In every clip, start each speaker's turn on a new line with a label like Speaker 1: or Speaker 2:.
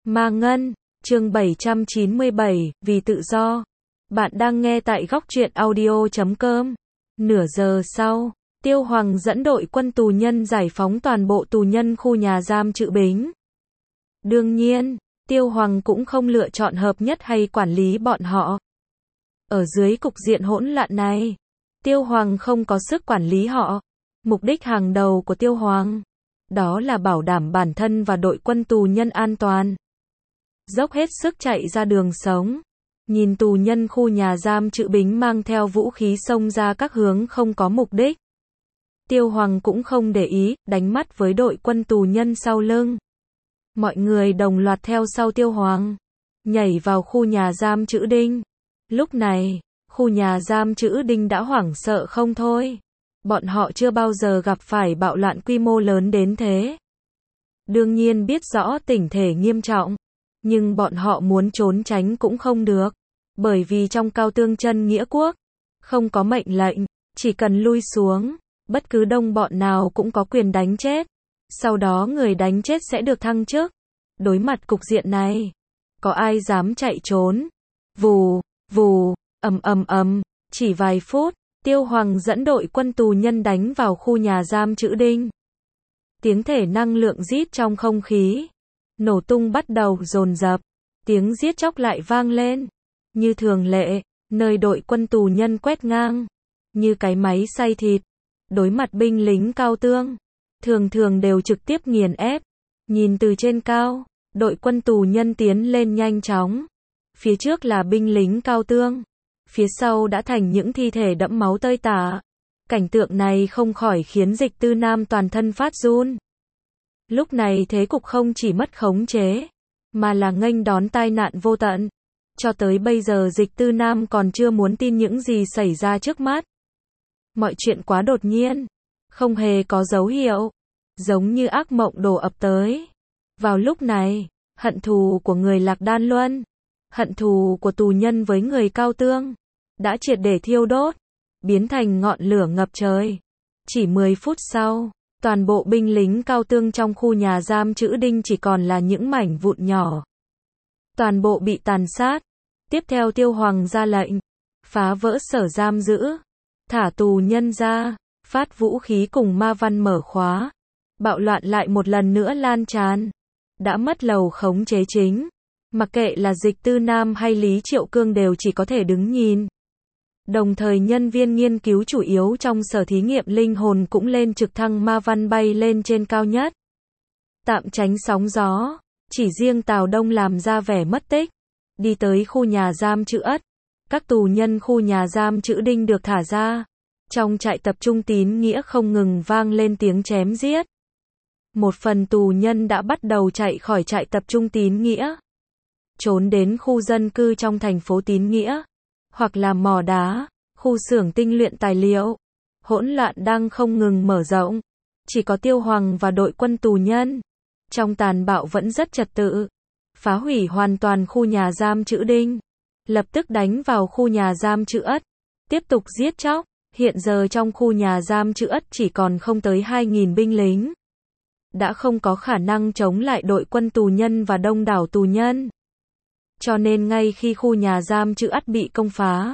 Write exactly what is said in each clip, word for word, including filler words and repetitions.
Speaker 1: Ma Ngân, chương bảy trăm chín mươi bảy, vì tự do. Bạn đang nghe tại góc truyện audio chấm com. Nửa giờ sau, Tiêu Hoàng dẫn đội quân tù nhân giải phóng toàn bộ tù nhân khu nhà giam Trự Bính. Đương nhiên, Tiêu Hoàng cũng không lựa chọn hợp nhất hay quản lý bọn họ. Ở dưới cục diện hỗn loạn này, Tiêu Hoàng không có sức quản lý họ. Mục đích hàng đầu của Tiêu Hoàng, đó là bảo đảm bản thân và đội quân tù nhân an toàn. Dốc hết sức chạy ra đường sống. Nhìn tù nhân khu nhà giam Trự Bính mang theo vũ khí xông ra các hướng không có mục đích. Tiêu Hoàng cũng không để ý, đánh mắt với đội quân tù nhân sau lưng. Mọi người đồng loạt theo sau Tiêu Hoàng, nhảy vào khu nhà giam Trữ Đinh. Lúc này, khu nhà giam Trữ Đinh đã hoảng sợ không thôi. Bọn họ chưa bao giờ gặp phải bạo loạn quy mô lớn đến thế. Đương nhiên biết rõ tình thể nghiêm trọng, nhưng bọn họ muốn trốn tránh cũng không được. Bởi vì trong Cao Tương Chân Nghĩa Quốc, không có mệnh lệnh, chỉ cần lui xuống, bất cứ đông bọn nào cũng có quyền đánh chết. Sau đó người đánh chết sẽ được thăng chức. Đối mặt cục diện này, có ai dám chạy trốn? Vù, vù, ầm ầm ầm, chỉ vài phút, Tiêu Hoàng dẫn đội quân tù nhân đánh vào khu nhà giam Trữ Đinh. Tiếng thể năng lượng rít trong không khí, nổ tung bắt đầu dồn dập, tiếng giết chóc lại vang lên. Như thường lệ, nơi đội quân tù nhân quét ngang, như cái máy xay thịt, đối mặt binh lính Cao Tương, thường thường đều trực tiếp nghiền ép. Nhìn từ trên cao, đội quân tù nhân tiến lên nhanh chóng. Phía trước là binh lính Cao Tương, phía sau đã thành những thi thể đẫm máu tơi tả. Cảnh tượng này không khỏi khiến Dịch Tư Nam toàn thân phát run. Lúc này thế cục không chỉ mất khống chế, mà là nghênh đón tai nạn vô tận. Cho tới bây giờ Dịch Tư Nam còn chưa muốn tin những gì xảy ra trước mắt. Mọi chuyện quá đột nhiên, không hề có dấu hiệu, giống như ác mộng đổ ập tới. Vào lúc này, hận thù của người Lạc Đan Luân, hận thù của tù nhân với người Cao Tương, đã triệt để thiêu đốt, biến thành ngọn lửa ngập trời. Chỉ mười phút sau, toàn bộ binh lính Cao Tương trong khu nhà giam Trữ Đinh chỉ còn là những mảnh vụn nhỏ. Toàn bộ bị tàn sát. Tiếp theo Tiêu Hoàng ra lệnh, phá vỡ sở giam giữ, thả tù nhân ra, phát vũ khí cùng ma văn mở khóa. Bạo loạn lại một lần nữa lan tràn. Đã mất lầu khống chế chính. Mặc kệ là Dịch Tư Nam hay Lý Triệu Cương đều chỉ có thể đứng nhìn. Đồng thời nhân viên nghiên cứu chủ yếu trong sở thí nghiệm linh hồn cũng lên trực thăng ma văn bay lên trên cao nhất. Tạm tránh sóng gió, chỉ riêng Tào Đông làm ra vẻ mất tích. Đi tới khu nhà giam Trự Ất. Các tù nhân khu nhà giam Trữ Đinh được thả ra. Trong trại tập trung Tín Nghĩa không ngừng vang lên tiếng chém giết. Một phần tù nhân đã bắt đầu chạy khỏi trại tập trung Tín Nghĩa, trốn đến khu dân cư trong thành phố Tín Nghĩa, hoặc là mỏ đá, khu xưởng tinh luyện tài liệu. Hỗn loạn đang không ngừng mở rộng. Chỉ có Tiêu Hoàng và đội quân tù nhân, trong tàn bạo vẫn rất trật tự, phá hủy hoàn toàn khu nhà giam Trữ Đinh, lập tức đánh vào khu nhà giam Trự Ất, tiếp tục giết chóc. Hiện giờ trong khu nhà giam Trự Ất chỉ còn không tới hai nghìn binh lính, đã không có khả năng chống lại đội quân tù nhân và đông đảo tù nhân. Cho nên ngay khi khu nhà giam Trự Ất bị công phá,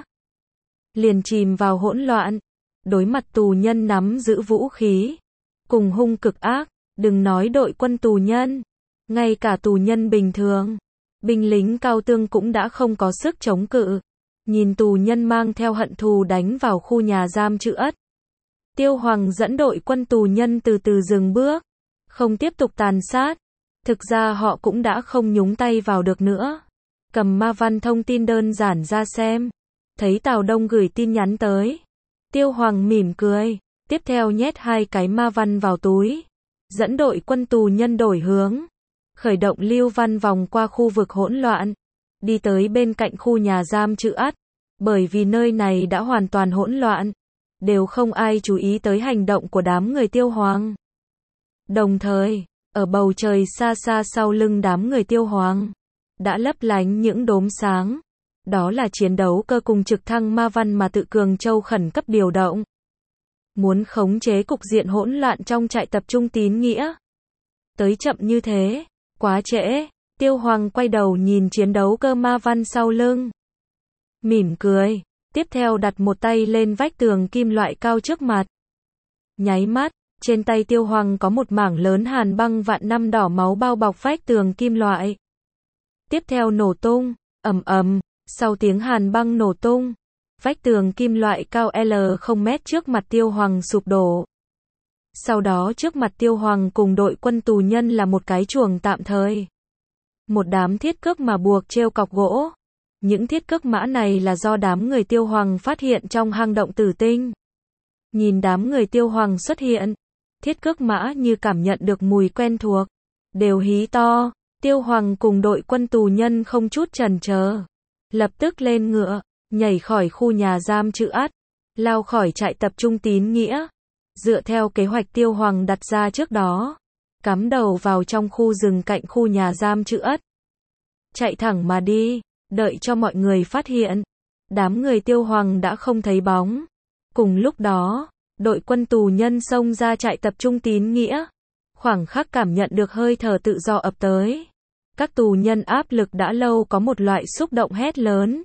Speaker 1: liền chìm vào hỗn loạn. Đối mặt tù nhân nắm giữ vũ khí, cùng hung cực ác, đừng nói đội quân tù nhân, ngay cả tù nhân bình thường, binh lính Cao Tương cũng đã không có sức chống cự. Nhìn tù nhân mang theo hận thù đánh vào khu nhà giam Trự Ất, Tiêu Hoàng dẫn đội quân tù nhân từ từ dừng bước, không tiếp tục tàn sát. Thực ra họ cũng đã không nhúng tay vào được nữa. Cầm ma văn thông tin đơn giản ra xem, thấy Tào Đông gửi tin nhắn tới. Tiêu Hoàng mỉm cười, tiếp theo nhét hai cái ma văn vào túi, dẫn đội quân tù nhân đổi hướng, khởi động lưu văn vòng qua khu vực hỗn loạn, đi tới bên cạnh khu nhà giam Trự Ất. Bởi vì nơi này đã hoàn toàn hỗn loạn, đều không ai chú ý tới hành động của đám người Tiêu Hoàng. Đồng thời, ở bầu trời xa xa sau lưng đám người Tiêu Hoàng, đã lấp lánh những đốm sáng. Đó là chiến đấu cơ cùng trực thăng ma văn mà Tự Cường Châu khẩn cấp điều động. Muốn khống chế cục diện hỗn loạn trong trại tập trung Tín Nghĩa. Tới chậm như thế, quá trễ, Tiêu Hoàng quay đầu nhìn chiến đấu cơ ma văn sau lưng. Mỉm cười. Tiếp theo đặt một tay lên vách tường kim loại cao trước mặt. Nháy mắt, trên tay Tiêu Hoàng có một mảng lớn hàn băng vạn năm đỏ máu bao bọc vách tường kim loại. Tiếp theo nổ tung, ầm ầm, sau tiếng hàn băng nổ tung, vách tường kim loại cao L không mét trước mặt Tiêu Hoàng sụp đổ. Sau đó trước mặt Tiêu Hoàng cùng đội quân tù nhân là một cái chuồng tạm thời. Một đám thiết cước mà buộc treo cọc gỗ. Những thiết cước mã này là do đám người Tiêu Hoàng phát hiện trong hang động Tử Tinh. Nhìn đám người Tiêu Hoàng xuất hiện, thiết cước mã như cảm nhận được mùi quen thuộc, đều hí to. Tiêu Hoàng cùng đội quân tù nhân không chút chần chờ, lập tức lên ngựa, nhảy khỏi khu nhà giam Trự Ắt, lao khỏi trại tập trung Tín Nghĩa. Dựa theo kế hoạch Tiêu Hoàng đặt ra trước đó, cắm đầu vào trong khu rừng cạnh khu nhà giam Trự Ắt. Chạy thẳng mà đi, đợi cho mọi người phát hiện. Đám người Tiêu Hoàng đã không thấy bóng. Cùng lúc đó, đội quân tù nhân xông ra trại tập trung Tín Nghĩa. Khoảng khắc cảm nhận được hơi thở tự do ập tới. Các tù nhân áp lực đã lâu có một loại xúc động hét lớn.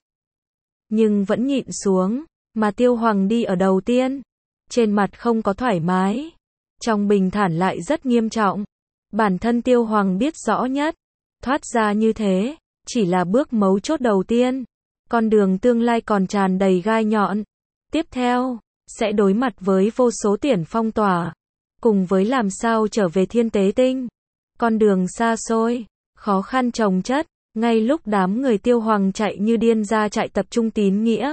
Speaker 1: Nhưng vẫn nhịn xuống, mà Tiêu Hoàng đi ở đầu tiên. Trên mặt không có thoải mái. Trong bình thản lại rất nghiêm trọng. Bản thân Tiêu Hoàng biết rõ nhất. Thoát ra như thế, chỉ là bước mấu chốt đầu tiên. Con đường tương lai còn tràn đầy gai nhọn. Tiếp theo, sẽ đối mặt với vô số tiền phong tỏa. Cùng với làm sao trở về Thiên Tế Tinh. Con đường xa xôi, khó khăn chồng chất. Ngay lúc đám người Tiêu Hoàng chạy như điên ra trại tập trung Tín Nghĩa.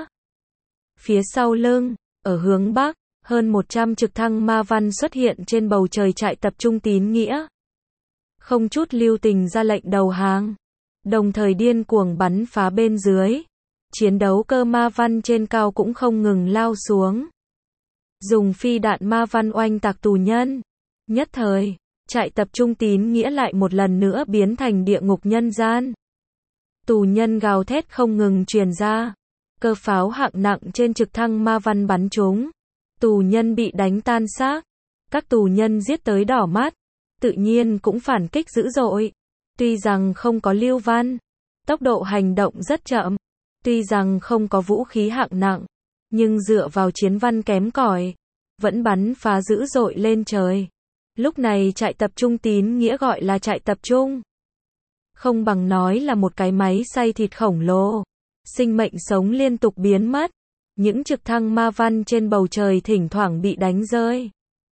Speaker 1: Phía sau lưng, ở hướng Bắc, hơn một trăm trực thăng ma văn xuất hiện trên bầu trời trại tập trung Tín Nghĩa. Không chút lưu tình ra lệnh đầu hàng. Đồng thời điên cuồng bắn phá bên dưới. Chiến đấu cơ ma văn trên cao cũng không ngừng lao xuống. Dùng phi đạn ma văn oanh tạc tù nhân. Nhất thời, trại tập trung Tín Nghĩa lại một lần nữa biến thành địa ngục nhân gian. Tù nhân gào thét không ngừng truyền ra. Cơ pháo hạng nặng trên trực thăng ma văn bắn trúng. Tù nhân bị đánh tan xác. Các tù nhân giết tới đỏ mắt. Tự nhiên cũng phản kích dữ dội. Tuy rằng không có lưu văn, tốc độ hành động rất chậm. Tuy rằng không có vũ khí hạng nặng, nhưng dựa vào chiến văn kém cỏi, vẫn bắn phá dữ dội lên trời. Lúc này trại tập trung Tín Nghĩa gọi là trại tập trung. Không bằng nói là một cái máy xay thịt khổng lồ. Sinh mệnh sống liên tục biến mất. Những trực thăng ma văn trên bầu trời thỉnh thoảng bị đánh rơi.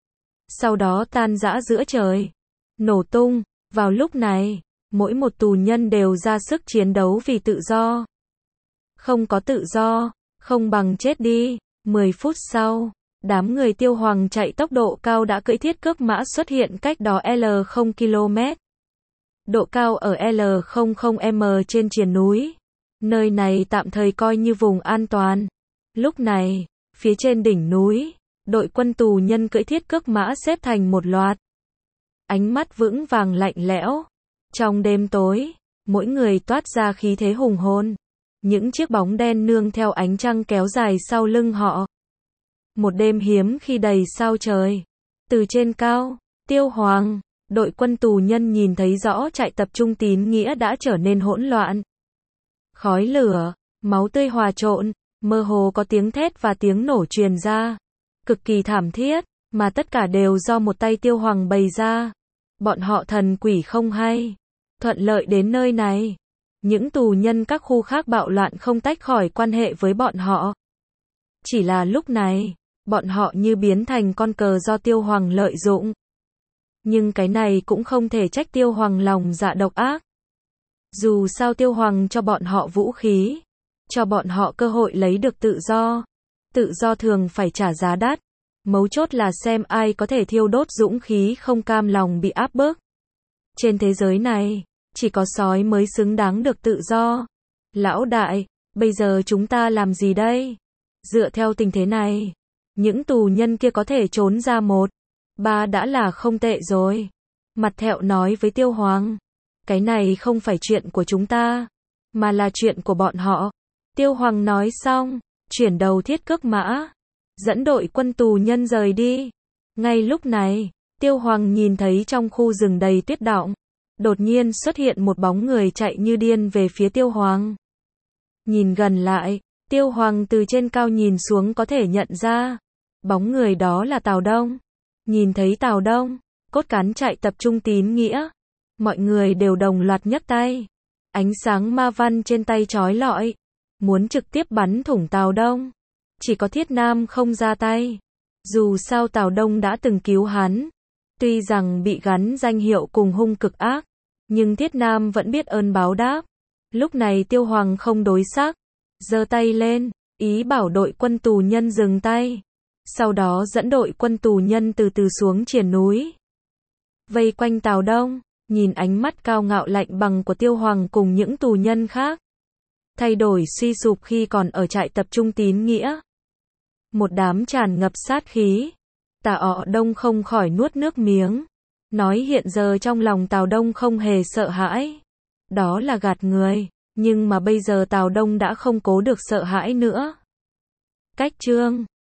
Speaker 1: Sau đó tan rã giữa trời. Nổ tung. Vào lúc này, mỗi một tù nhân đều ra sức chiến đấu vì tự do. Không có tự do, không bằng chết đi. mười phút sau, đám người Tiêu Hoàng chạy tốc độ cao đã cưỡi thiết cước mã xuất hiện cách đó L không ki lô mét. Độ cao ở L không không m trên triền núi. Nơi này tạm thời coi như vùng an toàn. Lúc này, phía trên đỉnh núi, đội quân tù nhân cưỡi thiết cước mã xếp thành một loạt. Ánh mắt vững vàng lạnh lẽo. Trong đêm tối, mỗi người toát ra khí thế hùng hồn. Những chiếc bóng đen nương theo ánh trăng kéo dài sau lưng họ. Một đêm hiếm khi đầy sao trời. Từ trên cao, Tiêu Hoàng, đội quân tù nhân nhìn thấy rõ trại tập trung Tín Nghĩa đã trở nên hỗn loạn. Khói lửa, máu tươi hòa trộn, mơ hồ có tiếng thét và tiếng nổ truyền ra. Cực kỳ thảm thiết, mà tất cả đều do một tay Tiêu Hoàng bày ra. Bọn họ thần quỷ không hay. Thuận lợi đến nơi này. Những tù nhân các khu khác bạo loạn không tách khỏi quan hệ với bọn họ. Chỉ là lúc này, bọn họ như biến thành con cờ do Tiêu Hoàng lợi dụng. Nhưng cái này cũng không thể trách Tiêu Hoàng lòng dạ độc ác. Dù sao Tiêu Hoàng cho bọn họ vũ khí, cho bọn họ cơ hội lấy được tự do. Tự do thường phải trả giá đắt. Mấu chốt là xem ai có thể thiêu đốt dũng khí không cam lòng bị áp bức. Trên thế giới này, chỉ có sói mới xứng đáng được tự do. Lão đại, bây giờ chúng ta làm gì đây? Dựa theo tình thế này, những tù nhân kia có thể trốn ra một, ba đã là không tệ rồi. Mặt thẹo nói với Tiêu Hoàng, cái này không phải chuyện của chúng ta, mà là chuyện của bọn họ. Tiêu Hoàng nói xong, chuyển đầu thiết cước mã, dẫn đội quân tù nhân rời đi. Ngay lúc này, Tiêu Hoàng nhìn thấy trong khu rừng đầy tuyết đọng, đột nhiên xuất hiện một bóng người chạy như điên về phía Tiêu Hoàng. Nhìn gần lại, Tiêu Hoàng từ trên cao nhìn xuống có thể nhận ra, bóng người đó là Tào Đông. Nhìn thấy Tào Đông, cốt cán chạy tập trung tín nghĩa. Mọi người đều đồng loạt nhấc tay. Ánh sáng ma văn trên tay chói lọi, muốn trực tiếp bắn thủng Tào Đông. Chỉ có Thiết Nam không ra tay. Dù sao Tào Đông đã từng cứu hắn. Tuy rằng bị gắn danh hiệu cùng hung cực ác, nhưng Thiết Nam vẫn biết ơn báo đáp. Lúc này Tiêu Hoàng không đối sắc, giơ tay lên, ý bảo đội quân tù nhân dừng tay. Sau đó dẫn đội quân tù nhân từ từ xuống triển núi. Vây quanh Tào Đông, nhìn ánh mắt cao ngạo lạnh bằng của Tiêu Hoàng cùng những tù nhân khác. Thay đổi suy sụp khi còn ở trại tập trung tín nghĩa. Một đám tràn ngập sát khí. Tào Đông không khỏi nuốt nước miếng. Nói hiện giờ trong lòng Tào Đông không hề sợ hãi. Đó là gạt người. Nhưng mà bây giờ Tào Đông đã không cố được sợ hãi nữa. Cách chương